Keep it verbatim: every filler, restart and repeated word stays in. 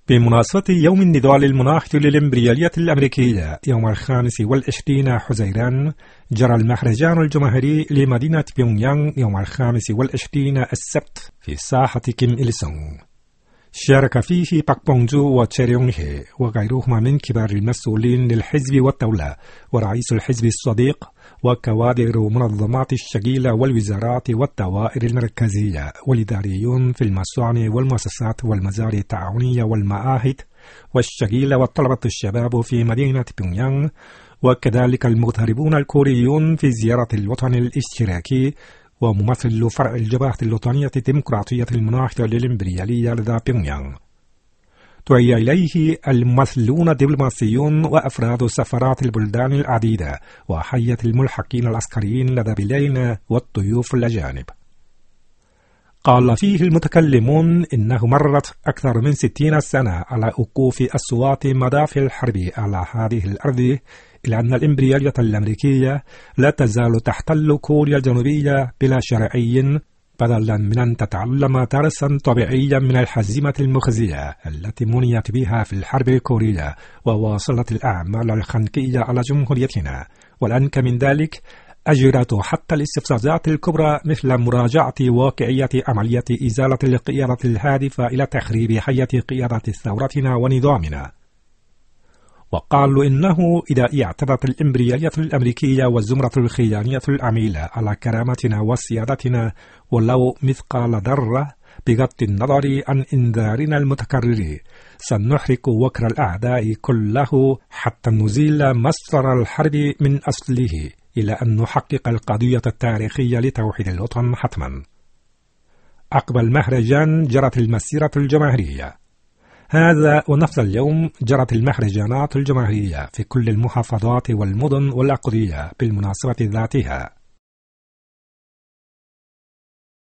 بمناسبة يوم النضال المناهض للإمبريالية الأمريكية يوم الخامس والعشرين حزيران، جرى المهرجان الجماهيري لمدينة بيونغ يانغ يوم الخامس والعشرين السبت في ساحة كيم إل سونغ. شارك فيه باك بونغ جو وتشي ريونغ هي وغيرهما من كبار المسؤولين للحزب والدولة ورئيس الحزب الصديق وكوادر منظمات الشغيلة والوزارات والدوائر المركزية والإداريون في المصانع والمؤسسات والمزارع التعاونية والمعاهد والشغيلة وطلبة الشباب في مدينة بيونغ يانغ، وكذلك المغتربون الكوريون في زيارة الوطن الاشتراكي وممثل فرع الجبهة الوطنية الديمقراطية المناهضة للإمبريالية لدى بيونغ يانغ. دعي إليه الممثلون الدبلوماسيون وأفراد سفارات البلدان العديدة وحية الملحقين العسكريين لدى بلادنا والضيوف الأجانب. قال فيه المتكلمون إنه مرت أكثر من ستين سنة على وقوف أصوات مدافع الحرب على هذه الأرض، إلا أن الإمبريالية الأمريكية لا تزال تحتل كوريا الجنوبية بلا شرعي، بدلا من أن تتعلم درسا طبيعيا من الهزيمة المخزية التي منيت بها في الحرب الكورية وواصلت الأعمال الخنقية على جمهوريتنا. والأنكى من ذلك، أجرت حتى الاستفزازات الكبرى مثل مراجعة واقعية عملية إزالة القيادة الهادفة إلى تخريب حية قيادة ثورتنا ونظامنا. وقالوا إنه إذا اعتدت الإمبريالية الأمريكية والزمرة الخيانية العميلة على كرامتنا وسيادتنا ولو مثقال ذرة، بغض النظر عن إنذارنا المتكرر، سنحرق وكر الأعداء كله حتى نزيل مصدر الحرب من أصله، إلى أن نحقق القضية التاريخية لتوحيد الوطن حتما. عقب المهرجان جرت المسيرة الجماهيرية. هذا ونفس اليوم جرت المهرجانات الجماهيرية في كل المحافظات والمدن والأقضية بالمناسبة ذاتها.